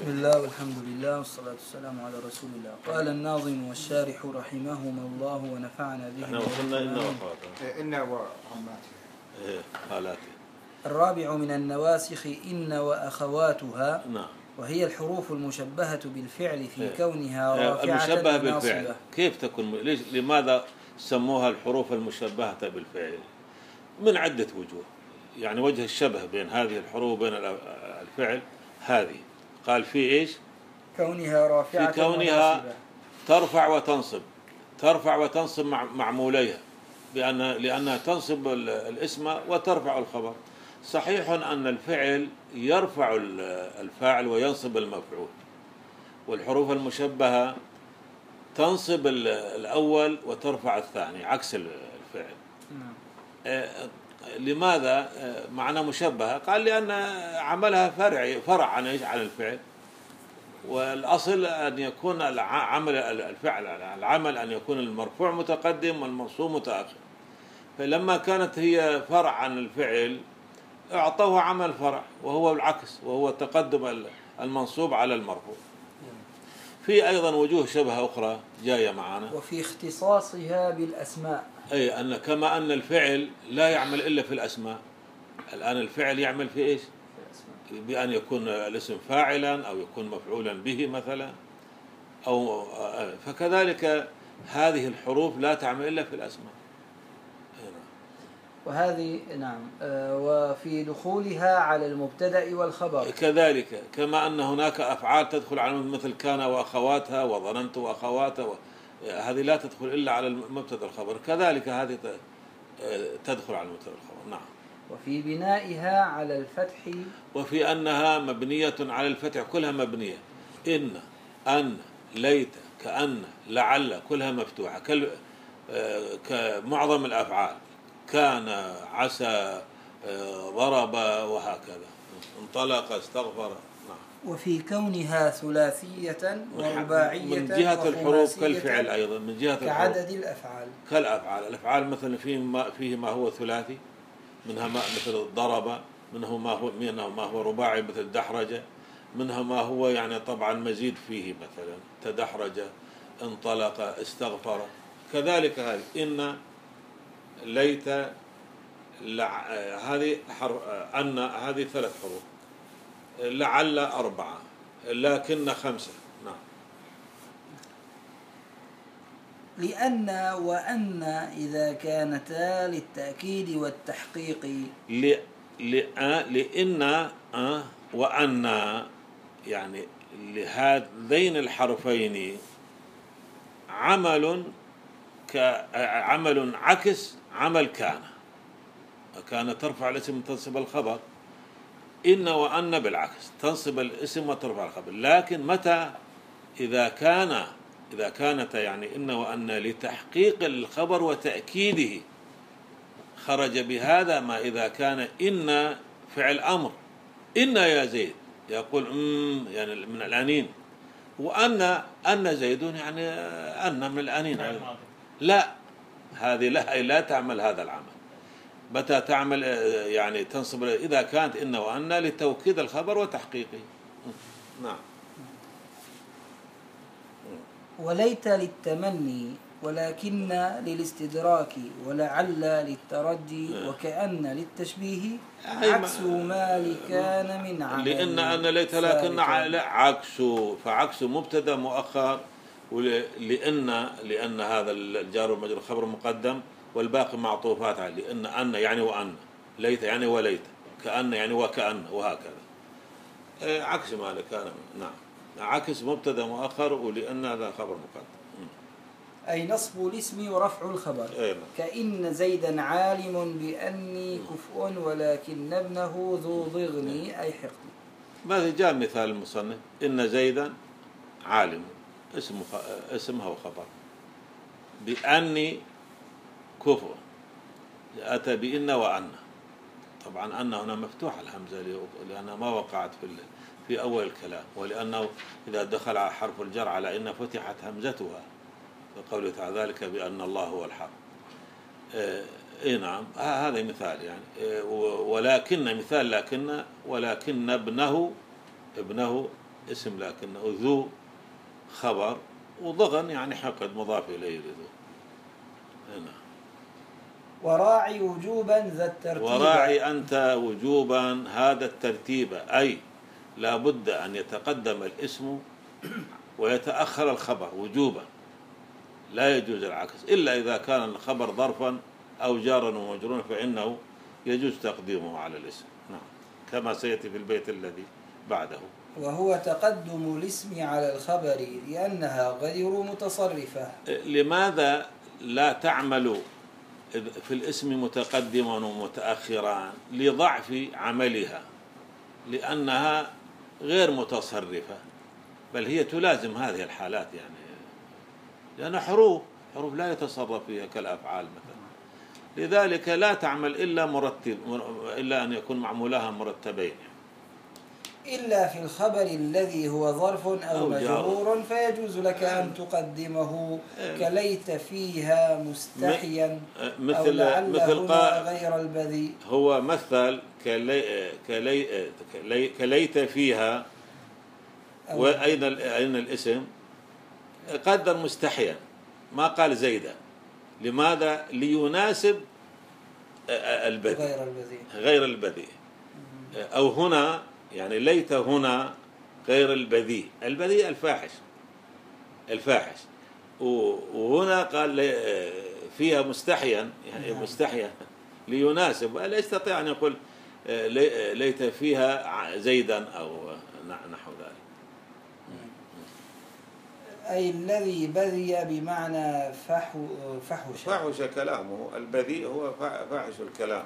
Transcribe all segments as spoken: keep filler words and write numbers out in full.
بسم الله والحمد لله والصلاة والسلام على رسول الله. قال الناظم والشارح رحمهما الله ونفعنا به. احنا وصلنا إن وأخواته إن وعماته إيه خالاته. الرابع من النواسخ إن وأخواتها. نعم. وهي الحروف المشبهة بالفعل في إيه. كونها إيه. رافعة المشبهة ناصبة. بالفعل كيف تكون؟ ليش لماذا سموها الحروف المشبهة بالفعل؟ من عدة وجوه. يعني وجه الشبه بين هذه الحروف بين الفعل هذه قال في إيش؟ كونها رافعة في كونها وناصبة. ترفع وتنصب ترفع وتنصب مع معموليها بأن لأنها تنصب الاسم وترفع الخبر. صحيح أن الفعل يرفع الفاعل وينصب المفعول، والحروف المشبهة تنصب الأول وترفع الثاني عكس الفعل. لماذا معنى مشبهة؟ قال لأن عملها فرع فرع عن ايش؟ عن الفعل، والأصل أن يكون العمل الفعل العمل أن يكون المرفوع متقدم والمنصوب متأخر. فلما كانت هي فرع عن الفعل أعطوها عمل فرع وهو العكس، وهو تقدم المنصوب على المرفوع. في أيضا وجوه شبه أخرى جاية معنا. وفي اختصاصها بالأسماء، أي أن كما أن الفعل لا يعمل إلا في الأسماء، الآن الفعل يعمل في إيش؟ بأن يكون الاسم فاعلا أو يكون مفعولا به مثلا، أو فكذلك هذه الحروف لا تعمل إلا في الأسماء. وهذه نعم. وفي دخولها على المبتدأ والخبر كذلك، كما أن هناك أفعال تدخل على مثل كان وأخواتها وظننت وأخواتها و... هذه لا تدخل إلا على المبتدأ والخبر، كذلك هذه تدخل على المبتدأ والخبر. نعم. وفي بنائها على الفتح، وفي أنها مبنية على الفتح، كلها مبنية. إن أن ليت كأن لعل كلها مفتوحة كل... كمعظم الأفعال، كان عسى ضرب وهكذا، انطلق استغفر. نعم. وفي كونها ثلاثية ورباعية من جهة الحروف كالفعل أيضا، من جهة كعدد الأفعال كالأفعال. الأفعال مثلا فيه ما فيه ما هو ثلاثي، منها ما مثل ضرب، منه ما هو منه ما هو رباعي مثل دحرج، منها ما هو يعني طبعا مزيد فيه مثلا تدحرج انطلق استغفر. كذلك هذه إن ليت لع... هذه حرف أن هذه ثلاث حروف، لعل أربعة، لكن خمسة. نعم. لأن وأن إذا كانتا للتأكيد والتحقيق. ل... لأن وأن يعني لهذين الحرفين عمل كعمل عكس عمل كان. كان ترفع الاسم تنصب الخبر، إن وأن بالعكس تنصب الاسم وترفع الخبر. لكن متى؟ إذا كان إذا كانت يعني إن وأن لتحقيق الخبر وتأكيده خرج بهذا. ما إذا كان إن فعل أمر، إن يا زيد يقول أم يعني من الأنين، وأن أن زيد يعني أن من الأنين. لا، هذه لا لا تعمل هذا العمل. متى تعمل يعني تنصب إذا كانت إن وأن لتوكيد الخبر وتحقيقه. نعم. وليت للتمني، ولكن للاستدراك، ولعل للترجي، وكأن للتشبيه، عكس ما لكان من عمل. لأن أن ليت لكن عكس، فعكس مبتدا مؤخر، ولأن لأن هذا الجار والمجرور خبر مقدم والباقي معطوفات عليه. لأن أن يعني وأن، ليت يعني وليت، كأن يعني وكأن، وهكذا عكس ما لكان. نعم. عكس مبتدا مؤخر، ولأن هذا خبر مقدم. أي نصب الاسم ورفع الخبر. أيضا. كإن زيدا عالم بأني كفء ولكن ابنه ذو ضغني أي حقد. ماذا جاء مثال المصنف؟ إن زيدا عالم اسمه اسمها وخبر، بأني كفء أتى بإن وأن. طبعا أن هنا مفتوحة الهمزة لأنها ما وقعت في في أول الكلام، ولأنه إذا دخل على حرف الجر على إن فتحت همزتها، وقوله تعالى ذلك بأن الله هو الحق. إيه نعم، هذا مثال يعني. ولكن مثال لكن ولكن ابنه ابنه اسم لكنه ذو خبر، وضغن يعني حقد مضاف إليه لذو. هنا وراعي وجوبا ذا الترتيب. وراعي أنت وجوبا هذا الترتيب، أي لا بد أن يتقدم الاسم ويتأخر الخبر وجوبا، لا يجوز العكس إلا إذا كان الخبر ظرفا أو جارا ومجرورا فإنه يجوز تقديمه على الاسم. نعم، كما سيأتي في البيت الذي بعده. وهو تقدم الاسم على الخبر لأنها غير متصرفة. لماذا لا تعمل في الاسم متقدما ومتأخرا؟ لضعف عملها، لأنها غير متصرفة، بل هي تلازم هذه الحالات، يعني لأن حروف حروف لا يتصرف فيها كالأفعال مثلا، لذلك لا تعمل إلا مرتب، إلا أن يكون معمولها مرتبين، إلا في الخبر الذي هو ظرف أو, أو مجرور فيجوز لك أن تقدمه كليت فيها مستحيا مثل أو لعل مثل هنا غير البذيء. هو مثل كلي كلي كلي كليت فيها، وأين أين الاسم؟ قدر مستحيا، ما قال زيدا. لماذا؟ ليناسب البذيء غير البذيء غير البذيء أو هنا، يعني ليت هنا غير البذيء. البذيء الفاحش الفاحش وهنا قال فيها مستحيا، يعني مستحيا ليناسب، لا يستطيع أن يقول ليت فيها زيدا أو نحو ذلك. أي الذي بذي بمعنى فحو فحش فحش كلامه. البذيء هو فاحش الكلام.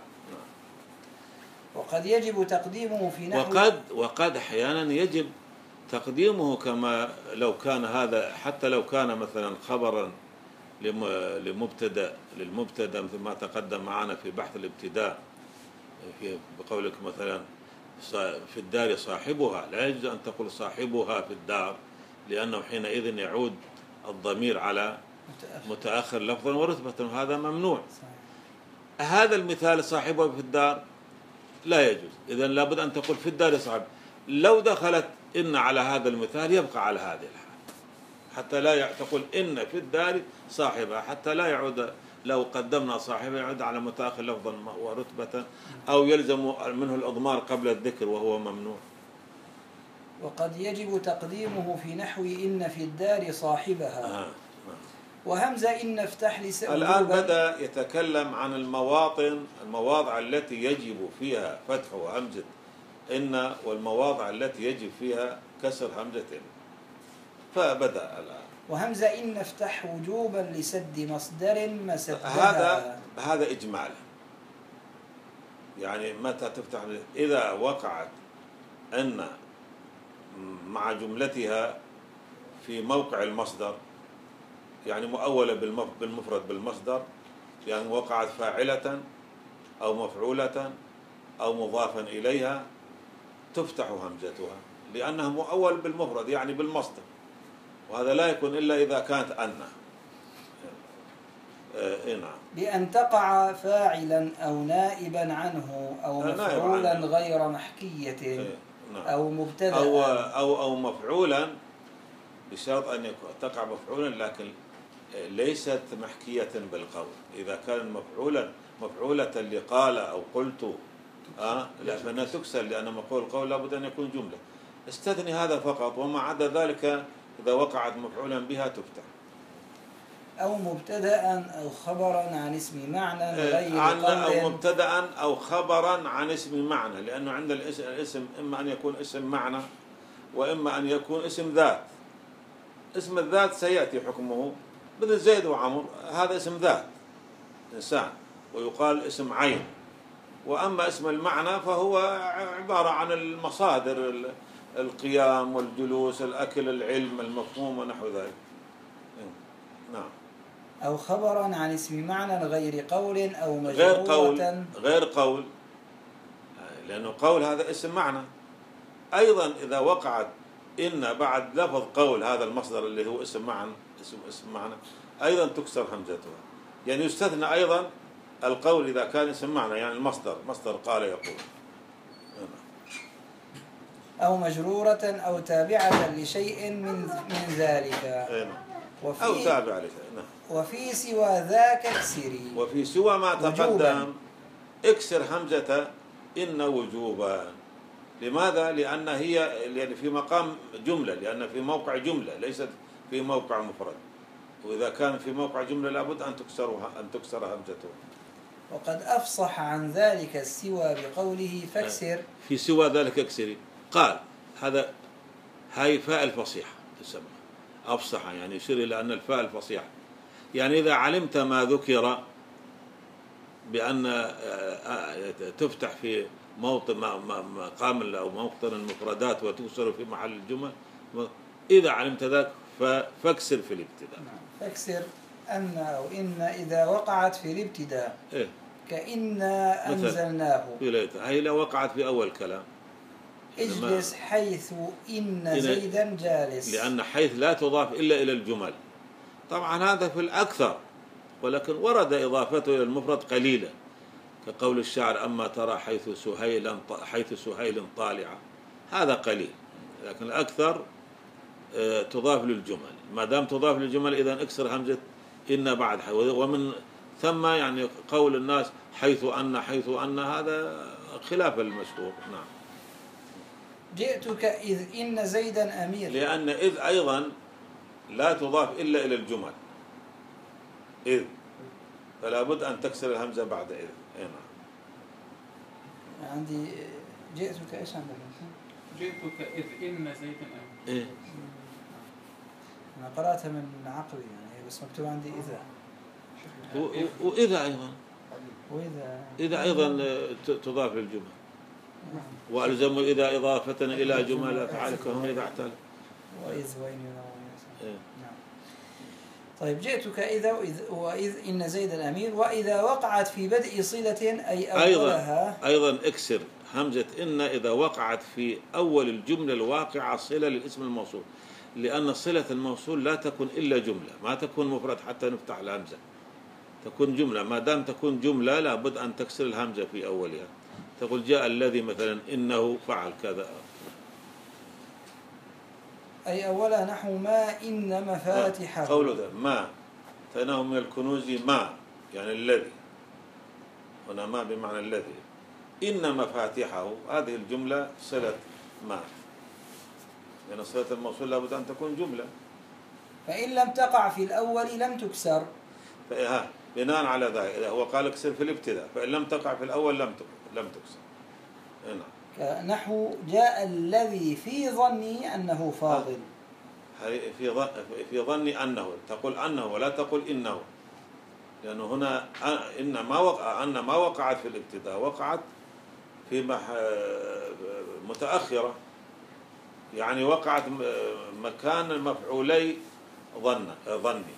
وقد يجب تقديمه في نحو وقد وقد أحيانا يجب تقديمه، كما لو كان هذا، حتى لو كان مثلا خبرا لمبتدا للمبتدا مثل ما تقدم معنا في بحث الابتداء، في بقولك مثلا في الدار صاحبها، لا يجوز أن تقول صاحبها في الدار، لأنه حينئذ يعود الضمير على متأخر لفظا ورتبة، وهذا ممنوع. هذا المثال صاحبها في الدار لا يجوز، إذن لابد أن تقول في الدار صاحب. لو دخلت إن على هذا المثال يبقى على هذه الحال، حتى لا تقول إن في الدار صاحبها، حتى لا يعود، لو قدمنا صاحبها يعود على متأخر لفظا ورتبة، أو يلزم منه الإضمار قبل الذكر وهو ممنوع. وقد يجب تقديمه في نحو إن في الدار صاحبها. آه. وهمزة إن افتح لسبب. الآن بدأ يتكلم عن المواطن المواضع التي يجب فيها فتح همزة إن، والمواضع التي يجب فيها كسر همزة إن، فبدأ الآن. وهمزة إن افتح وجوبا لسد مصدر مسدها. هذا هذا إجمال، يعني متى تفتح؟ إذا وقعت أن مع جملتها في موقع المصدر، يعني مؤولة بالمفرد بالمصدر، يعني وقعت فاعلة أو مفعولة أو مضافا إليها، تفتح همزتها لأنها مؤول بالمفرد يعني بالمصدر، وهذا لا يكون إلا إذا كانت أن. إيه نعم. بأن تقع فاعلا أو نائبا عنه أو مفعولا غير محكية. إيه نعم. أو مبتدأ أو أو أو مفعولا، بشرط أن تقع مفعولا لكن ليست محكية بالقول. إذا كان مفعولا مفعولة لقال أو قلت آه لا، فإنها تكسر، لأن مقول القول لابد أن يكون جملة. استثني هذا فقط، وما عدا ذلك إذا وقعت مفعولا بها تفتح. أو مبتدأ أو خبرا عن اسم معنى غير عن قول. أو مبتدأ أو خبرا عن اسم معنى، لأنه عند الاسم إما أن يكون اسم معنى وإما أن يكون اسم ذات. اسم الذات سيأتي حكمه مثل زيد وعمر، هذا اسم ذات إنسان ويقال اسم عين. وأما اسم المعنى فهو عبارة عن المصادر، القيام والجلوس، الأكل، العلم، المفهوم ونحو ذلك. نعم. أو خبرا عن اسم معنى غير قول أو مجرورة. غير قول غير قول لأنه قول هذا اسم معنى. أيضا إذا وقعت إن بعد لفظ قول، هذا المصدر اللي هو اسم معنى اسم اسم معنى، أيضا تكسر همزتها. يعني يستثنى أيضا القول إذا كان اسم معنى، يعني المصدر مصدر قال يقول. أو مجرورة أو تابعة لشيء من من ذلك. وفي أو تابعة لشيء. نعم. وفي سوى ذاك اكسري. وفي سوى ما تقدم اكسر همزة إن وجوبا. لماذا؟ لأن هي يعني في مقام جملة، لأن في موقع جملة ليست في موقع مفرد، وإذا كان في موقع جملة لابد أن تكسر أن تكسر همزته. وقد أفصح عن ذلك السوى بقوله فاكسر. في سوى ذلك اكسري قال هذا هاي فاء الفصيحة تسمى أفصح، يعني يشير إلى أن الفاء الفصيحة يعني إذا علمت ما ذكر بأن تفتح في موطن مقام أو موطن المفردات وتكسر في محل الجمل، إذا علمت ذلك فاكسر في الابتداء. فاكسر أن أو إن إذا وقعت في الابتداء. إيه؟ كإنا أنزلناه. هي لو وقعت في أول كلام اجلس حيث إن زيدا جالس، لأن حيث لا تضاف إلا إلى الجمل. طبعا هذا في الأكثر، ولكن ورد إضافته إلى المفرد قليلا، كقول الشاعر أما ترى حيث سهيل حيث سهيل طالعة، هذا قليل، لكن الأكثر تضاف للجمل. ما دام تضاف للجمل إذا اكسر همزة إن بعد حيث، ومن ثم يعني قول الناس حيث أن حيث أن هذا خلاف المشهور. نعم. جئتك إذ إن زيدا أمير، لأن إذ أيضا لا تضاف إلا إلى الجمل، إذ فلا بد أن تكسر الهمزة بعد إذ. نعم. عندي جئتك إيش عندك؟ جئتك إذ إن زيدا أمير. إيه؟ أنا قرأتها من عقلي يعني، بس مكتوب عندي إذا. وإذا أيضا وإذا إذا أيضا تضاف للجمل. وألزموا إذا إضافة إلى جمل أفعال كهم إذا اعتل. وإذ وين إيه. نعم. طيب جئتك إذا وإذ, وإذ إن زيدا أمير، وإذا وقعت في بدء صلة أي أولها. أيضا أيضا اكسر همزة إن إذا وقعت في أول الجملة الواقعة صلة للاسم الموصول، لأن صلة الموصول لا تكون إلا جملة، ما تكون مفرد حتى نفتح الهمزة، تكون جملة. ما دام تكون جملة لابد أن تكسر الهمزة في أولها. تقول جاء الذي مثلا إنه فعل كذا، أي أولها نحو ما إن مفاتحه. قوله ذا ما تناه من الكنوز ما يعني الذي، هنا ما بمعنى الذي. إن مفاتحه هذه الجملة صلة ما، لأن يعني صلة الموصول لابد أن تكون جملة. فإن لم تقع في الأول لم تكسر. فإها بناء على ذلك هو قال اكسر في الابتداء، فإن لم تقع في الأول لم لم تكسر. نعم. نحو جاء الذي في ظني أنه فاضل. في ظن في ظني أنه، تقول أنه ولا تقول إنه، لأنه هنا إن ما وقع أن ما وقعت في الابتداء، وقعت في مح متأخرة، يعني وقعت مكان المفعولي ظن ظني.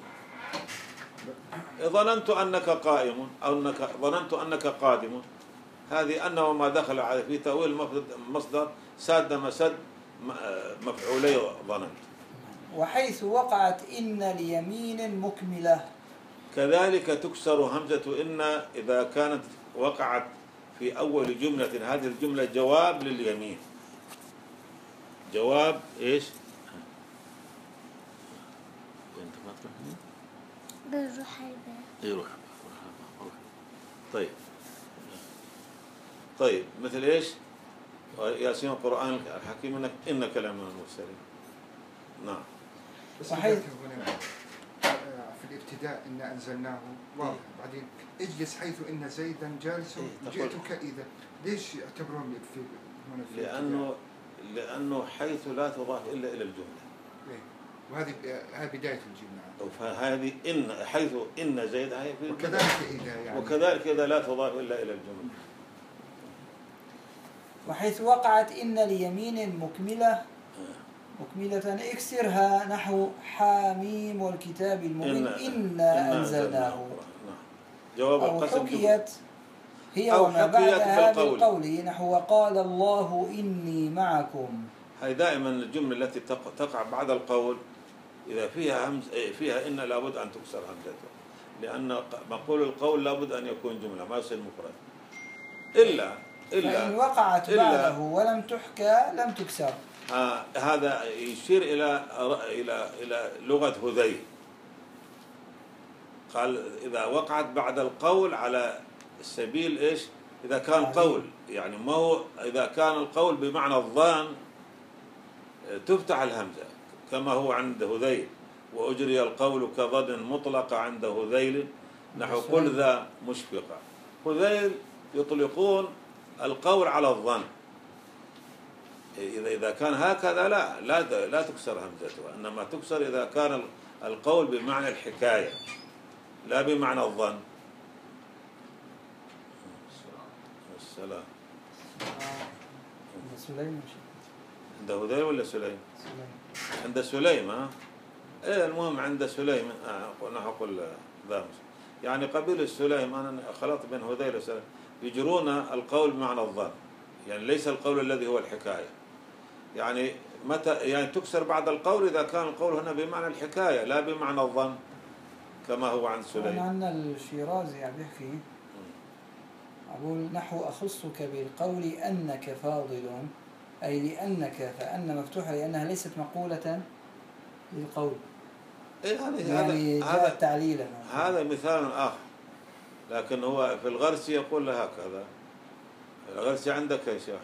ظننت أنك قائم أو أنك ظننت أنك قادم، هذه أنه ما دخل على في تأويل مصدر ساد مسد مفعولي ظننت. وحيث وقعت إن ليمين مكملة كذلك تكسر همزة إن إذا كانت وقعت في أول جملة، هذه الجملة جواب لليمين. جواب إيش؟ بالرحيبة. يروح. طيب طيب مثل إيش؟ ياسين القرآن الحكيم إنك إنك لمن المرسلين. نعم. صحيح. في الابتداء إن أنزلناه واضح، بعدين اجلس حيث إن زيدا جالس جئتك إذا، ليش يعتبرون في هنا في لأنه لأنه حيث لا تضاف إلا إلى الجملة. وهذه هذه بداية الجملة. فهذه إن حيث إن زيد هي في وكذلك إذا يعني وكذلك إذا لا تضاف إلا إلى الجملة. وحيث وقعت إن ليمين مكملة مكملة اكسرها نحو حاميم والكتاب المبين إنا أنزلناه. جواب أو القسم حكيت هي وما بعدها بالقول نحو وقال الله إني معكم. هي دائما الجملة التي تقع بعد القول إذا فيها همز فيها إن لابد أن تكسر همزتها، لأن مقول القول لابد أن يكون جملة ما يصير مفرد، إلا فإن وقعت بعده ولم تحكى لم تكسر. آه هذا يشير إلى إلى إلى لغة هذيل. قال إذا وقعت بعد القول على سبيل إيش؟ إذا كان قول يعني ما هو إذا كان القول بمعنى الظان تفتح الهمزة كما هو عند هذيل، وأجري القول كضد مطلق عند هذيل نحو قل ذا مشفقة. هذيل يطلقون القول على الظن، إذا إذا كان هكذا لا لا لا تكسر همزتها، إنما تكسر إذا كان القول بمعنى الحكاية لا بمعنى الظن. السلام. سليم عند هذيل ولا سليم؟ سليم. عند سليم ها؟ إيه المهم عند سليم آه نحن نقول ذا يعني قبيل السليم أنا خلطت بين هذيل وسليم يجرون القول بمعنى الظن، يعني ليس القول الذي هو الحكاية. يعني متى يعني تكسر بعد القول إذا كان القول هنا بمعنى الحكاية لا بمعنى الظن كما هو عند سليم. عندنا الشيرازي عم يحكي أقول نحو أخصك بالقول أنك فاضل، أي لأنك، فأن مفتوحة لأنها ليست مقولة للقول. إيه هذا يعني هذا جاء تعليلا. هذا مثال آخر، لكن هو في الغرسي يقول له هكذا. الغرسي عندك يا شيخ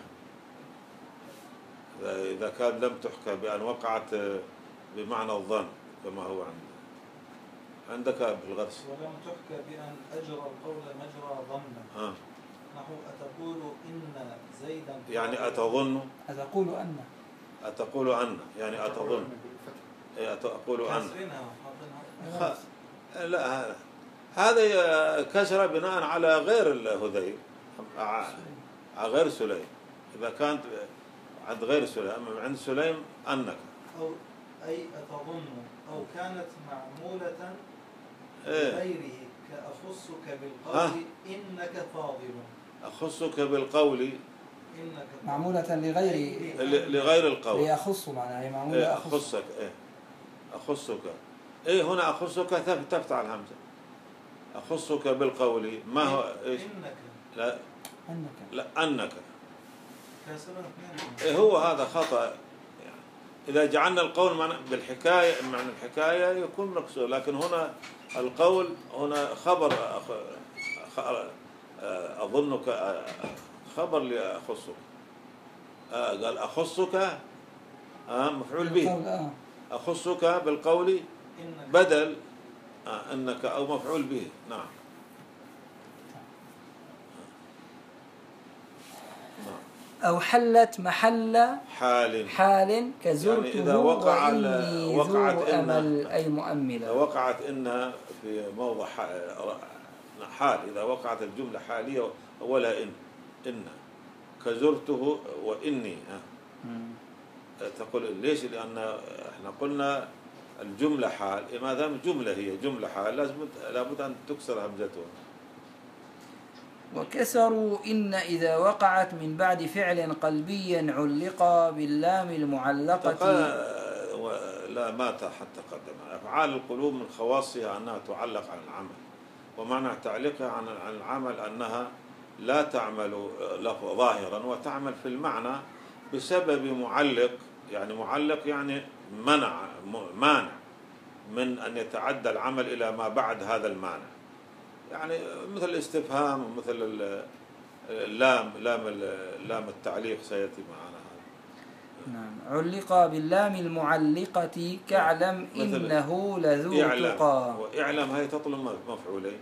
إذا كان لم تحكى بأن وقعت بمعنى الظن كما هو عندك عندك في الغرسي. ولم تحكى بأن أجرى القول مجرى ظن. آه. نحو أتقول إن زيدا يعني أتظن أتقول أن أتقول أن يعني أتظن إيه أتقول أن خ... لا هذا كسر بناء على غير الهذيل على غير سليم. إذا كانت عند غير سليم أما عند سليم أنك أو أي أتظن أو كانت معمولة إيه؟ لغيره كأخصك بالقول إنك فاضل. أخصك بالقول إنك معمولة لغير لغير القول. هي أخص معناها هي معمولة إيه أخص. أخصك إيه أخصك إيه هنا أخصك تفتح الهمزة. أخصك بالقول ما هو إيش؟ إنك لا أنك لا أنك إيه هو هذا خطأ. يعني إذا جعلنا القول معنى بالحكاية معنى الحكاية يكون مكسور، لكن هنا القول هنا خبر أظنك خبر لأخصك قال أخصك مفعول به أخصك بالقول بدل أنك أو مفعول به. نعم أو حلت محل حال حال كزرته يعني إذا وقع وإني وقعت ذو أمل أي مؤملة. وقعت إنها في موضع حال إذا وقعت الجملة حالية أولها إن إن كزرته وإني تقول ليش؟ لأن إحنا قلنا الجملة حال ما دام جملة هي جملة حال لازم لابد أن تكسر همزتها. وكسروا إن إذا وقعت من بعد فعل قلبي علق باللام المعلقة. لا مات حتى قدم. أفعال القلوب من خواصها أنها تعلق عن العمل، ومعنى تعليقها عن العمل أنها لا تعمل لفظ ظاهرا وتعمل في المعنى بسبب معلق. يعني معلق يعني منع مانع من أن يتعدى العمل إلى ما بعد هذا المانع، يعني مثل الاستفهام ومثل اللام لام لام التعليق سيأتي معنا هذا. نعم علق باللام المعلقة كاعلم إنه لذو تقى. وإعلم هي تطلب مفعولين.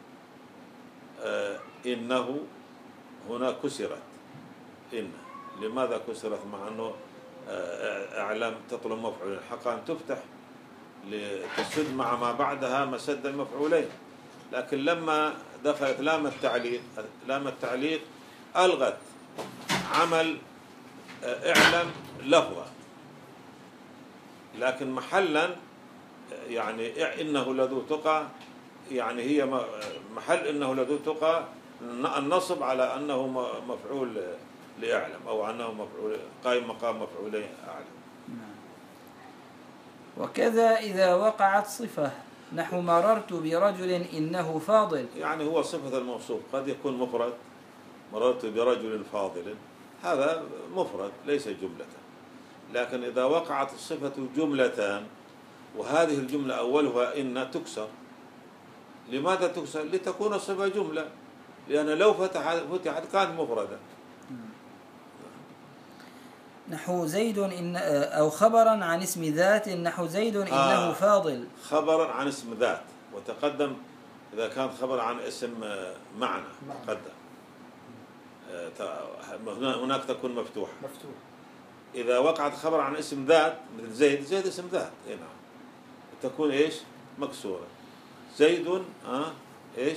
آه إنه هنا كسرت إن لماذا كسرت مع أنه آه أعلم تطلب مفعولين حق أن تفتح لتسد مع ما بعدها مسد المفعولين، لكن لما دخلت لام التعليق لام التعليق ألغت عمل اعلم لفظا، لكن محلا يعني إنه لذو تقى يعني هي محل إنه لذو تقى النصب على أنه مفعول لأعلم أو أنه مفعول قائم مقام مفعولين أعلم. وكذا إذا وقعت صفة نحو مررت برجل إنه فاضل، يعني هو صفة الموصوف قد يكون مفرد مررت برجل فاضل، هذا مفرد ليس جملة. لكن إذا وقعت الصفة جملة وهذه الجملة أولها إن تكسر. لماذا تكسر؟ لتكون الصفة جملة، لأن لو فتح فتحت كانت مفردة. نحو زيد إن أو خبرا عن اسم ذات، نحو زيد إنه آه فاضل. خبرا عن اسم ذات، وتقدم إذا كان خبر عن اسم معنى تقدم. هناك تكون مفتوحة. مفتوح. إذا وقعت خبر عن اسم ذات مثل زيد، زيد اسم ذات، إيه نعم، تكون إيش؟ مكسورة. زيد آه إيش؟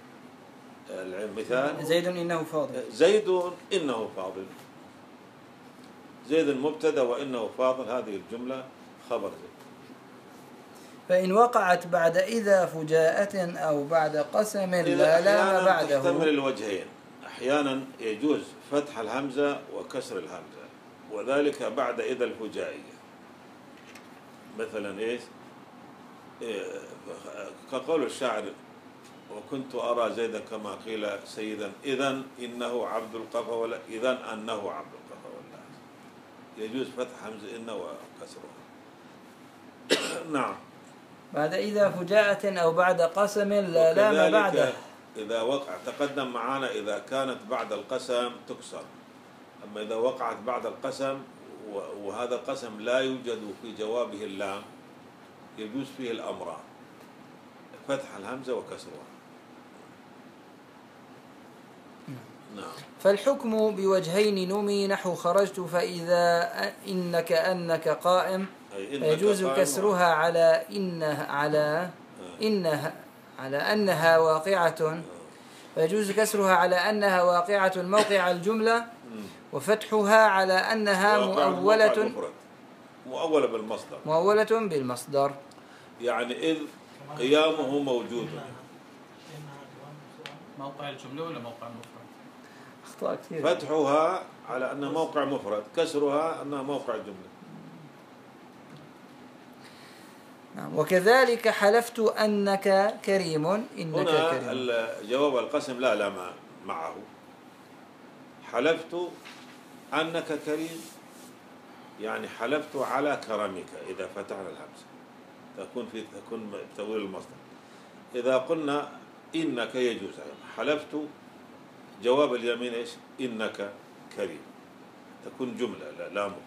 المثال زيد إنه فاضل. زيد إنه فاضل. زيد المبتدأ وإنه فاضل، هذه الجملة خبر زيد. فإن وقعت بعد إذا فجاءة أو بعد قسم لا لام بعده. تحتمل الوجهين. أحيانا يجوز فتح الهمزة وكسر الهمزة، وذلك بعد إذا الفجائية. مثلا إيش؟ إيه كقول الشاعر: وكنت أرى زيدا كما قيل سيدا، إذا إنه عبد القفا، ولا إذا أنه عبد القفا، ولا يجوز فتح همزة إن وكسرها. نعم. بعد إذا فجاءة أو بعد قسم لا لام بعده. إذا وقع تقدم معنا إذا كانت بعد القسم تكسر. أما إذا وقعت بعد القسم وهذا القسم لا يوجد في جوابه اللام، يجوز فيه الأمران: فتح الهمزة وكسرها. نعم. فالحكم بوجهين نمي، نحو خرجت فإذا إنك أنك قائم، يجوز كسرها على إنها على إنها على أنها واقعة، ويجوز كسرها على أنها واقعة موقع الجملة، وفتحها على أنها مؤولة مؤولة بالمصدر مؤولة بالمصدر، يعني إذ قيامه موجود. موقع الجملة ولا موقع المفرد؟ أخطاء كثير. فتحها على أنها موقع مفرد، كسرها أنها موقع جملة. نعم. وكذلك حلفت أنك كريم، إنك هنا كريم. جواب القسم لا لا معه. حلفت أنك كريم يعني حلفت على كرمك. إذا فتحنا الهمزة تكون في تكون تأويل المصدر. إذا قلنا إنك يجوز. حلفت جواب اليمين إيش؟ إنك كريم، تكون جملة لا, لا مفرد.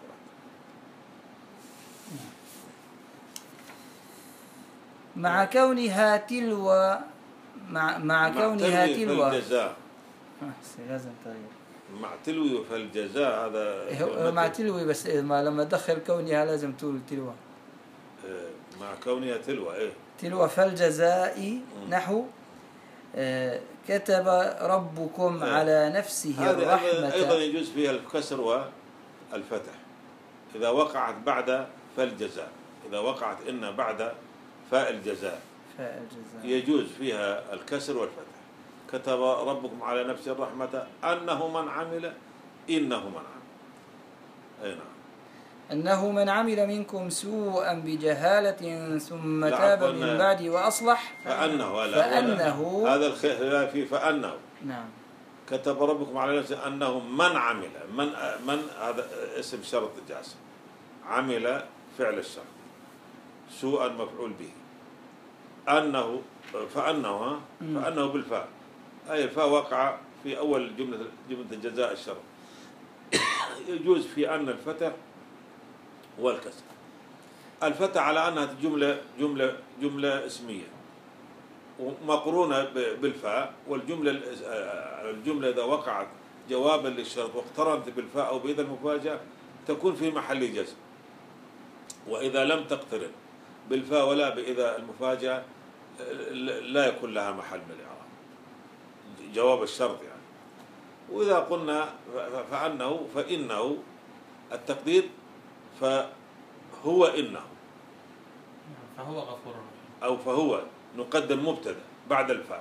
مع كونها تلو مع مع كونها تلو فالجزاء لازم تغير مع تلو فالجزاء. هذا مع تلوي، بس ما لما تدخل كونها لازم تقول تلو. مع كونها تلو إيه تلو فالجزاء. نحو آه كتب ربكم آه. على نفسه الرحمة. أيضا يجوز فيها الكسر والفتح إذا وقعت بعد فالجزاء. إذا وقعت إن بعد فاء الجزاء يجوز فيها الكسر والفتح. كتب ربكم على نفسه الرحمة أنه من عمل إنه من عمل. أي نعم. أنه من عمل منكم سوءا بجهالة ثم تاب من بعد وأصلح فأنه فأنه هذا الخلاف في فأنه. نعم. كتب ربكم على نفسه أنه من عمل. من من هذا اسم شرط جاسم. عمل فعل الشرط، سوءا مفعول به. أنه فأنه فأنه بالفاء، أي الفاء وقع في أول جملة جملة جزاء الشرط. يجوز في أن الفتح والكسر. الفتح على أنها جملة جملة جملة اسمية ومقرونة بالفاء، والجملة الجملة إذا وقعت جوابا للشرط واقترنت بالفاء أو بإذا المفاجأة تكون في محل جزم. وإذا لم تقترن بالفاء ولا بإذا المفاجأة لا يكون لها محل من الإعراب، جواب الشرط يعني. وإذا قلنا فأنه فإنه التقدير فهو إنه فهو غفور أو فهو نقدم مبتدأ بعد الفاء.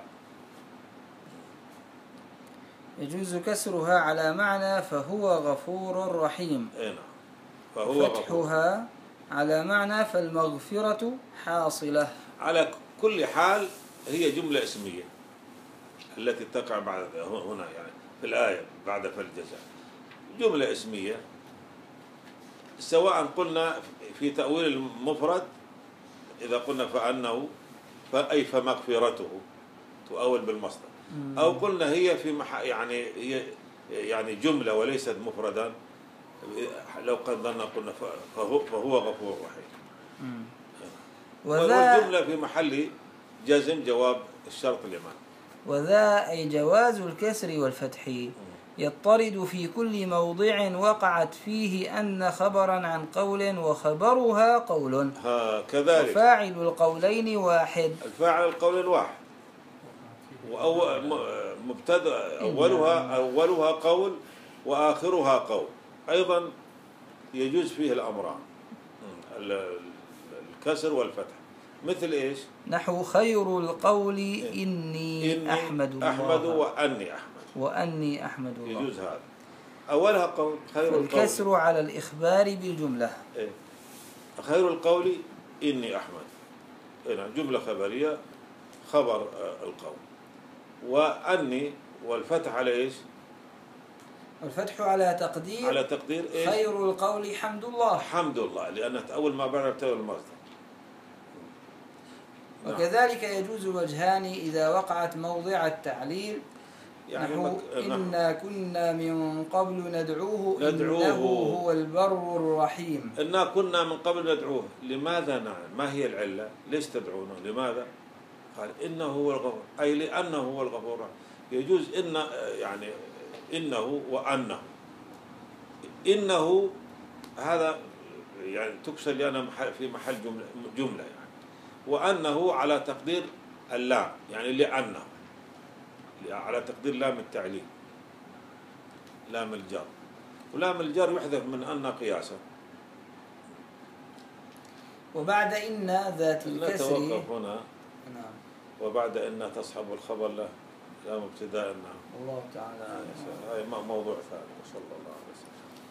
يجوز كسرها على معنى فهو غفور رحيم. أي نعم. فهو فتحها غفور. على معنى فالمغفرة حاصلة. على كل حال هي جملة اسمية التي تقع بعد هنا يعني. في الآية بعد فالجزاء جملة اسمية، سواء قلنا في تأويل المفرد إذا قلنا فأنه فأي فمغفرته تؤول بالمصدر، أو قلنا هي في مح يعني هي يعني جملة وليست مفردا، لو قدرنا قلنا فهو, فهو غفور رحيم. والجملة في محل جزم جواب الشرط الإيمان. وذا أي جواز الكسر والفتح يضطرد في كل موضع وقعت فيه أن خبرا عن قول وخبرها قول. ها كذلك. وفاعل القولين واحد. الفاعل القول واحد. وأول مبتدأ أولها أولها قول وآخرها قول، أيضا يجوز فيه الأمران الكسر والفتح. مثل إيش؟ نحو خير القول إني, إني أحمد الله أحمد وأني أحمد وأني أحمد الله، يجوز هذا. أولها قول خير القول، الكسر على الإخبار بالجملة. إيه؟ خير القول إني أحمد، هنا جملة خبرية خبر القول. وأني والفتح على إيش؟ الفتح على تقدير على تقدير إيش؟ خير القول حمد الله، حمد الله، لأن أول ما بعد تأويل المصدر. وكذلك يجوز الوجهان إذا وقعت موضع التعليل، يعني نحو مك... إنا كنا من قبل ندعوه, ندعوه إنه هو البر الرحيم. إنا كنا من قبل ندعوه، لماذا نعم؟ ما هي العلة؟ ليش تدعونه؟ لماذا؟ قال إنه هو الغفور، أي لأنه هو الغفور. يجوز إن يعني إنه وأنه، إنه هذا يعني تكسر لأنه في محل جملة, جملة يعني، وأنه على تقدير اللام يعني لأنه على تقدير لام التعليل لام الجر، ولام الجر يحذف من أن قياسا. وبعد إن ذات الكسر نتوقف هنا. نعم. وبعد إن تصحب الخبر له لام ابتداء. نعم. الله تعالى هاي موضوع ثاني. صلى الله عليه وسلم.